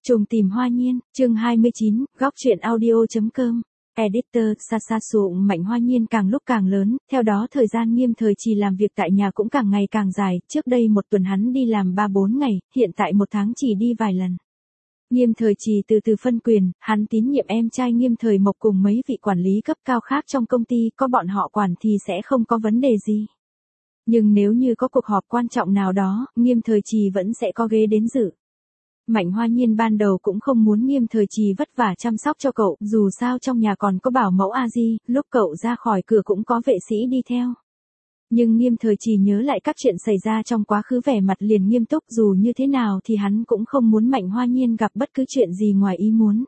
Trùng tìm hoa nhiên, chương 29, góc truyện audio.com. Editor, Sasasung. Mạnh Hoa Nhiên càng lúc càng lớn, theo đó thời gian Nghiêm Thời Trì làm việc tại nhà cũng càng ngày càng dài, trước đây một tuần hắn đi làm 3-4 ngày, hiện tại một tháng chỉ đi vài lần. Nghiêm Thời Trì từ từ phân quyền, hắn tín nhiệm em trai Nghiêm Thời Mộc cùng mấy vị quản lý cấp cao khác trong công ty, có bọn họ quản thì sẽ không có vấn đề gì. Nhưng nếu như có cuộc họp quan trọng nào đó, Nghiêm Thời Trì vẫn sẽ có ghế đến dự. Mạnh Hoa Nhiên ban đầu cũng không muốn Nghiêm Thời Trì vất vả chăm sóc cho cậu, dù sao trong nhà còn có bảo mẫu A Di, lúc cậu ra khỏi cửa cũng có vệ sĩ đi theo. Nhưng Nghiêm Thời Trì nhớ lại các chuyện xảy ra trong quá khứ, vẻ mặt liền nghiêm túc, dù như thế nào thì hắn cũng không muốn Mạnh Hoa Nhiên gặp bất cứ chuyện gì ngoài ý muốn.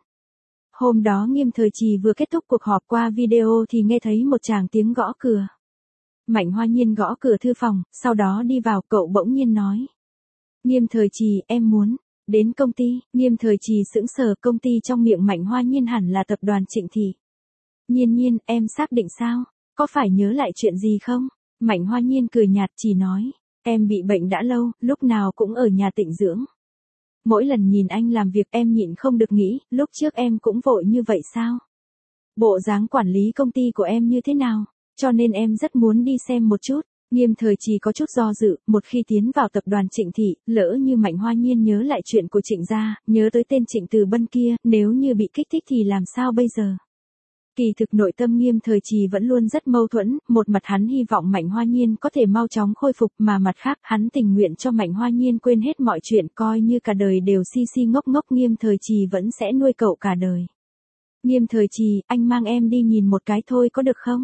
Hôm đó Nghiêm Thời Trì vừa kết thúc cuộc họp qua video thì nghe thấy một tràng tiếng gõ cửa. Mạnh Hoa Nhiên gõ cửa thư phòng, sau đó đi vào, cậu bỗng nhiên nói. Nghiêm Thời Trì, em muốn đến công ty. Nghiêm Thời Trì sững sờ, công ty trong miệng Mạnh Hoa Nhiên hẳn là tập đoàn Trịnh Thị. Nhiên, em xác định sao? Có phải nhớ lại chuyện gì không? Mạnh Hoa Nhiên cười nhạt, chỉ nói, em bị bệnh đã lâu, lúc nào cũng ở nhà tịnh dưỡng. Mỗi lần nhìn anh làm việc em nhịn không được nghĩ, lúc trước em cũng vội như vậy sao? Bộ dáng quản lý công ty của em như thế nào? Cho nên em rất muốn đi xem một chút. Nghiêm Thời Trì có chút do dự, một khi tiến vào tập đoàn Trịnh Thị, lỡ như Mạnh Hoa Nhiên nhớ lại chuyện của Trịnh gia, nhớ tới tên Trịnh Từ Bân kia, nếu như bị kích thích thì làm sao bây giờ? Kỳ thực nội tâm Nghiêm Thời Trì vẫn luôn rất mâu thuẫn, một mặt hắn hy vọng Mạnh Hoa Nhiên có thể mau chóng khôi phục, mà mặt khác hắn tình nguyện cho Mạnh Hoa Nhiên quên hết mọi chuyện, coi như cả đời đều si si ngốc ngốc, Nghiêm Thời Trì vẫn sẽ nuôi cậu cả đời. Nghiêm Thời Trì, anh mang em đi nhìn một cái thôi có được không?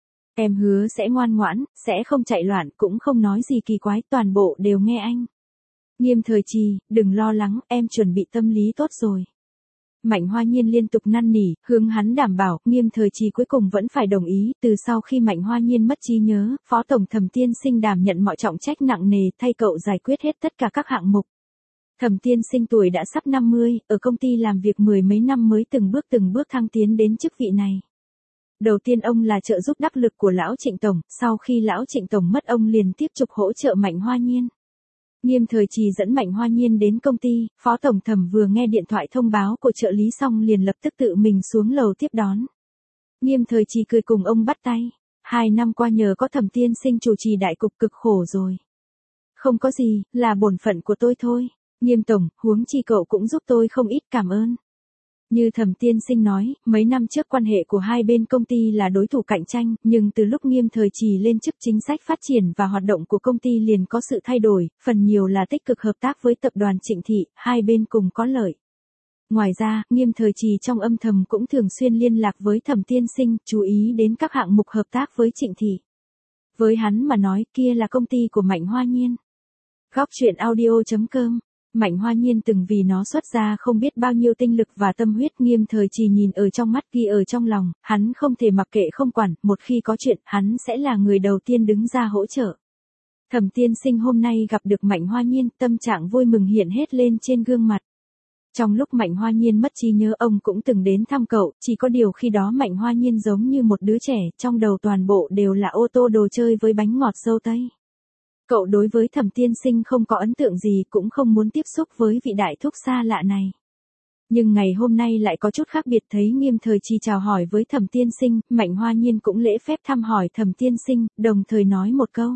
Em hứa sẽ ngoan ngoãn, sẽ không chạy loạn, cũng không nói gì kỳ quái, toàn bộ đều nghe anh. Nghiêm Thời Trì, đừng lo lắng, em chuẩn bị tâm lý tốt rồi. Mạnh Hoa Nhiên liên tục năn nỉ, hướng hắn đảm bảo, Nghiêm Thời Trì cuối cùng vẫn phải đồng ý. Từ sau khi Mạnh Hoa Nhiên mất trí nhớ, Phó Tổng Thẩm Tiên Sinh đảm nhận mọi trọng trách nặng nề, thay cậu giải quyết hết tất cả các hạng mục. Thẩm Tiên Sinh tuổi đã sắp 50, ở công ty làm việc mười mấy năm mới từng bước thăng tiến đến chức vị này. Đầu tiên ông là trợ giúp đắc lực của lão Trịnh Tổng, sau khi lão Trịnh Tổng mất ông liền tiếp tục hỗ trợ Mạnh Hoa Nhiên. Nghiêm Thời Trì dẫn Mạnh Hoa Nhiên đến công ty, Phó Tổng Thẩm vừa nghe điện thoại thông báo của trợ lý xong liền lập tức tự mình xuống lầu tiếp đón. Nghiêm Thời Trì cười cùng ông bắt tay. 2 năm qua nhờ có Thẩm Tiên Sinh chủ trì đại cục cực khổ rồi. Không có gì, là bổn phận của tôi thôi. Nghiêm Tổng, huống chi cậu cũng giúp tôi không ít, cảm ơn. Như Thẩm Tiên Sinh nói, mấy năm trước quan hệ của hai bên công ty là đối thủ cạnh tranh, nhưng từ lúc Nghiêm Thời Trì lên chức, chính sách phát triển và hoạt động của công ty liền có sự thay đổi, phần nhiều là tích cực hợp tác với tập đoàn Trịnh Thị, hai bên cùng có lợi. Ngoài ra, Nghiêm Thời Trì trong âm thầm cũng thường xuyên liên lạc với Thẩm Tiên Sinh, chú ý đến các hạng mục hợp tác với Trịnh Thị. Với hắn mà nói, kia là công ty của Mạnh Hoa Nhiên. Góc truyện audio.com. Mạnh Hoa Nhiên từng vì nó xuất ra không biết bao nhiêu tinh lực và tâm huyết, Nghiêm Thời Trì nhìn ở trong mắt, ghi ở trong lòng, hắn không thể mặc kệ không quản, một khi có chuyện, hắn sẽ là người đầu tiên đứng ra hỗ trợ. Thẩm Tiên Sinh hôm nay gặp được Mạnh Hoa Nhiên, tâm trạng vui mừng hiện hết lên trên gương mặt. Trong lúc Mạnh Hoa Nhiên mất trí nhớ, ông cũng từng đến thăm cậu, chỉ có điều khi đó Mạnh Hoa Nhiên giống như một đứa trẻ, trong đầu toàn bộ đều là ô tô, đồ chơi với bánh ngọt dâu tây. Cậu đối với Thẩm Tiên Sinh không có ấn tượng gì, cũng không muốn tiếp xúc với vị đại thúc xa lạ này. Nhưng ngày hôm nay lại có chút khác biệt, thấy Nghiêm Thời Trì chào hỏi với Thẩm Tiên Sinh, Mạnh Hoa Nhiên cũng lễ phép thăm hỏi Thẩm Tiên Sinh, đồng thời nói một câu.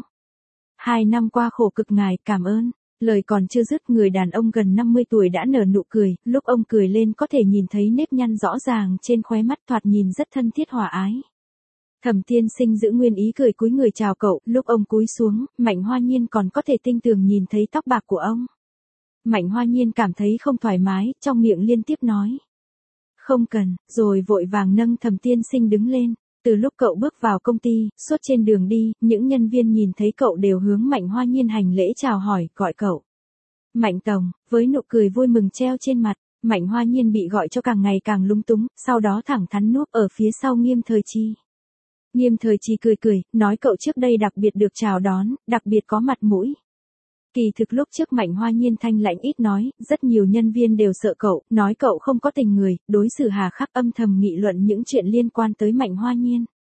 2 năm qua khổ cực ngài, cảm ơn. Lời còn chưa dứt, người đàn ông gần 50 tuổi đã nở nụ cười, lúc ông cười lên có thể nhìn thấy nếp nhăn rõ ràng trên khóe mắt, thoạt nhìn rất thân thiết hòa ái. Thẩm Tiên Sinh giữ nguyên ý cười, cúi người chào cậu, lúc ông cúi xuống, Mạnh Hoa Nhiên còn có thể tinh tường nhìn thấy tóc bạc của ông. Mạnh Hoa Nhiên cảm thấy không thoải mái, trong miệng liên tiếp nói. Không cần, rồi vội vàng nâng Thẩm Tiên Sinh đứng lên. Từ lúc cậu bước vào công ty, suốt trên đường đi, những nhân viên nhìn thấy cậu đều hướng Mạnh Hoa Nhiên hành lễ chào hỏi, gọi cậu. Mạnh Tổng, với nụ cười vui mừng treo trên mặt, Mạnh Hoa Nhiên bị gọi cho càng ngày càng lúng túng, sau đó thẳng thắn núp ở phía sau Nghiêm Thời Trì. Nghiêm Thời Trì cười, nói cậu trước đây đặc biệt được chào đón, đặc biệt có mặt mũi. Kỳ thực lúc trước Mạnh Hoa Nhiên thanh lãnh ít nói, rất nhiều nhân viên đều sợ cậu, nói cậu không có tình người, đối xử hà khắc, âm thầm nghị luận những chuyện liên quan tới Mạnh Hoa Nhiên.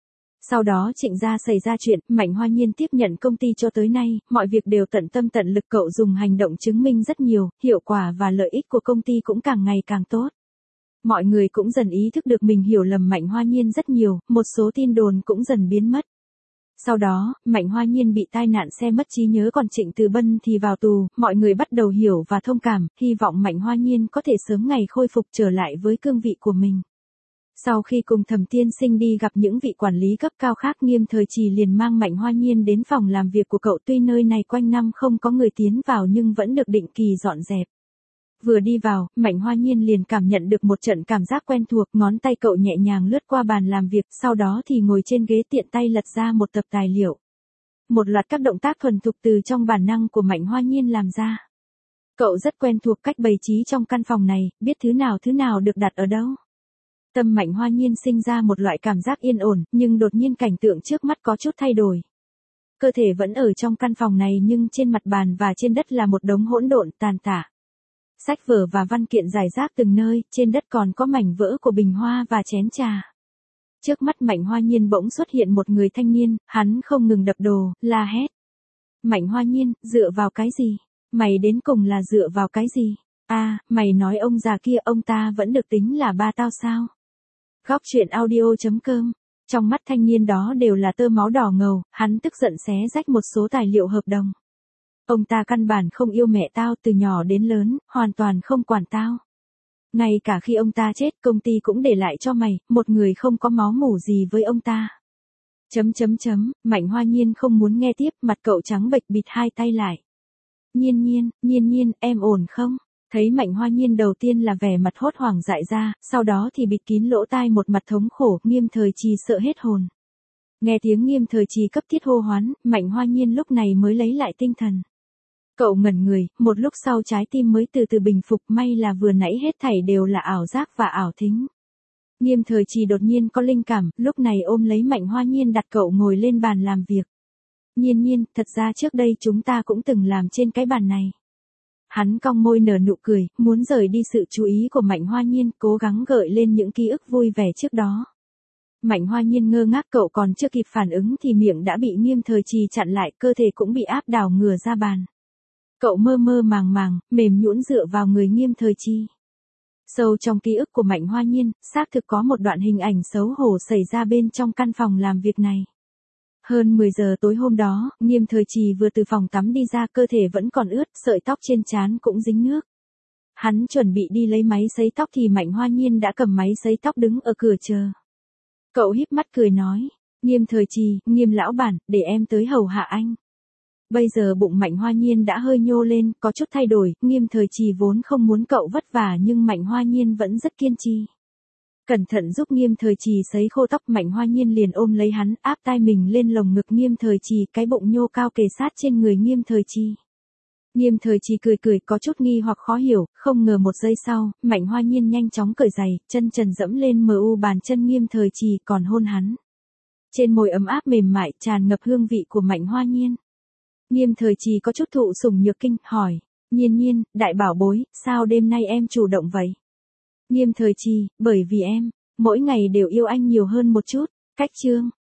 Sau đó Trịnh gia xảy ra chuyện, Mạnh Hoa Nhiên tiếp nhận công ty cho tới nay, mọi việc đều tận tâm tận lực, cậu dùng hành động chứng minh rất nhiều, hiệu quả và lợi ích của công ty cũng càng ngày càng tốt. Mọi người cũng dần ý thức được mình hiểu lầm Mạnh Hoa Nhiên rất nhiều, một số tin đồn cũng dần biến mất. Sau đó, Mạnh Hoa Nhiên bị tai nạn xe mất trí nhớ, còn Trịnh Từ Bân thì vào tù, mọi người bắt đầu hiểu và thông cảm, hy vọng Mạnh Hoa Nhiên có thể sớm ngày khôi phục trở lại với cương vị của mình. Sau khi cùng Thẩm Tiên Sinh đi gặp những vị quản lý cấp cao khác, Nghiêm Thời Trì liền mang Mạnh Hoa Nhiên đến phòng làm việc của cậu, tuy nơi này quanh năm không có người tiến vào nhưng vẫn được định kỳ dọn dẹp. Vừa đi vào, Mạnh Hoa Nhiên liền cảm nhận được một trận cảm giác quen thuộc, ngón tay cậu nhẹ nhàng lướt qua bàn làm việc, sau đó thì ngồi trên ghế tiện tay lật ra một tập tài liệu. Một loạt các động tác thuần thục từ trong bản năng của Mạnh Hoa Nhiên làm ra. Cậu rất quen thuộc cách bày trí trong căn phòng này, biết thứ nào được đặt ở đâu. Tâm Mạnh Hoa Nhiên sinh ra một loại cảm giác yên ổn, nhưng đột nhiên cảnh tượng trước mắt có chút thay đổi. Cơ thể vẫn ở trong căn phòng này nhưng trên mặt bàn và trên đất là một đống hỗn độn tàn tạ. Sách vở và văn kiện rải rác từng nơi, trên đất còn có mảnh vỡ của bình hoa và chén trà. Trước mắt Mạnh Hoa Nhiên bỗng xuất hiện một người thanh niên, hắn không ngừng đập đồ, la hét. Mạnh Hoa Nhiên, dựa vào cái gì? Mày đến cùng là dựa vào cái gì? Mày nói ông già kia ông ta vẫn được tính là ba tao sao? Góc truyện audio.com. Trong mắt thanh niên đó đều là tơ máu đỏ ngầu, hắn tức giận xé rách một số tài liệu hợp đồng. Ông ta căn bản không yêu mẹ tao, từ nhỏ đến lớn, hoàn toàn không quản tao. Ngay cả khi ông ta chết, công ty cũng để lại cho mày, một người không có máu mủ gì với ông ta. Mạnh Hoa Nhiên không muốn nghe tiếp, mặt cậu trắng bệch, bịt hai tay lại. Nhiên, em ổn không? Thấy Mạnh Hoa Nhiên đầu tiên là vẻ mặt hốt hoảng dại ra, sau đó thì bịt kín lỗ tai, một mặt thống khổ, Nghiêm Thời Trì sợ hết hồn. Nghe tiếng Nghiêm Thời Trì cấp thiết hô hoán, Mạnh Hoa Nhiên lúc này mới lấy lại tinh thần. Cậu ngẩn người, một lúc sau trái tim mới từ từ bình phục, may là vừa nãy hết thảy đều là ảo giác và ảo thính. Nghiêm Thời Trì đột nhiên có linh cảm, lúc này ôm lấy Mạnh Hoa Nhiên đặt cậu ngồi lên bàn làm việc. Nhiên, thật ra trước đây chúng ta cũng từng làm trên cái bàn này. Hắn cong môi nở nụ cười, muốn rời đi sự chú ý của Mạnh Hoa Nhiên, cố gắng gợi lên những ký ức vui vẻ trước đó. Mạnh Hoa Nhiên ngơ ngác, cậu còn chưa kịp phản ứng thì miệng đã bị Nghiêm Thời Trì chặn lại, cơ thể cũng bị áp đảo ngửa ra bàn. Cậu mơ màng, mềm nhũn dựa vào người Nghiêm Thời Trì. Sâu trong ký ức của Mạnh Hoa Nhiên, xác thực có một đoạn hình ảnh xấu hổ xảy ra bên trong căn phòng làm việc này. Hơn 10 giờ tối hôm đó, Nghiêm Thời Trì vừa từ phòng tắm đi ra, cơ thể vẫn còn ướt, sợi tóc trên trán cũng dính nước. Hắn chuẩn bị đi lấy máy sấy tóc thì Mạnh Hoa Nhiên đã cầm máy sấy tóc đứng ở cửa chờ. Cậu híp mắt cười nói, Nghiêm Thời Trì, Nghiêm lão bản, để em tới hầu hạ anh. Bây giờ bụng Mạnh Hoa Nhiên đã hơi nhô lên, có chút thay đổi, Nghiêm Thời Trì vốn không muốn cậu vất vả nhưng Mạnh Hoa Nhiên vẫn rất kiên trì. Cẩn thận giúp Nghiêm Thời Trì sấy khô tóc, Mạnh Hoa Nhiên liền ôm lấy hắn, áp tai mình lên lồng ngực Nghiêm Thời Trì, cái bụng nhô cao kề sát trên người Nghiêm Thời Trì. Nghiêm Thời Trì cười, có chút nghi hoặc khó hiểu, không ngờ một giây sau, Mạnh Hoa Nhiên nhanh chóng cởi giày, chân trần dẫm lên bàn chân Nghiêm Thời Trì, còn hôn hắn. Trên môi ấm áp mềm mại, tràn ngập hương vị của Mạnh Hoa Nhiên. Nghiêm Thời Trì có chút thụ sủng nhược kinh, hỏi, Nhiên, đại bảo bối, sao đêm nay em chủ động vậy? Nghiêm Thời Trì, bởi vì em, mỗi ngày đều yêu anh nhiều hơn một chút. Cách chương.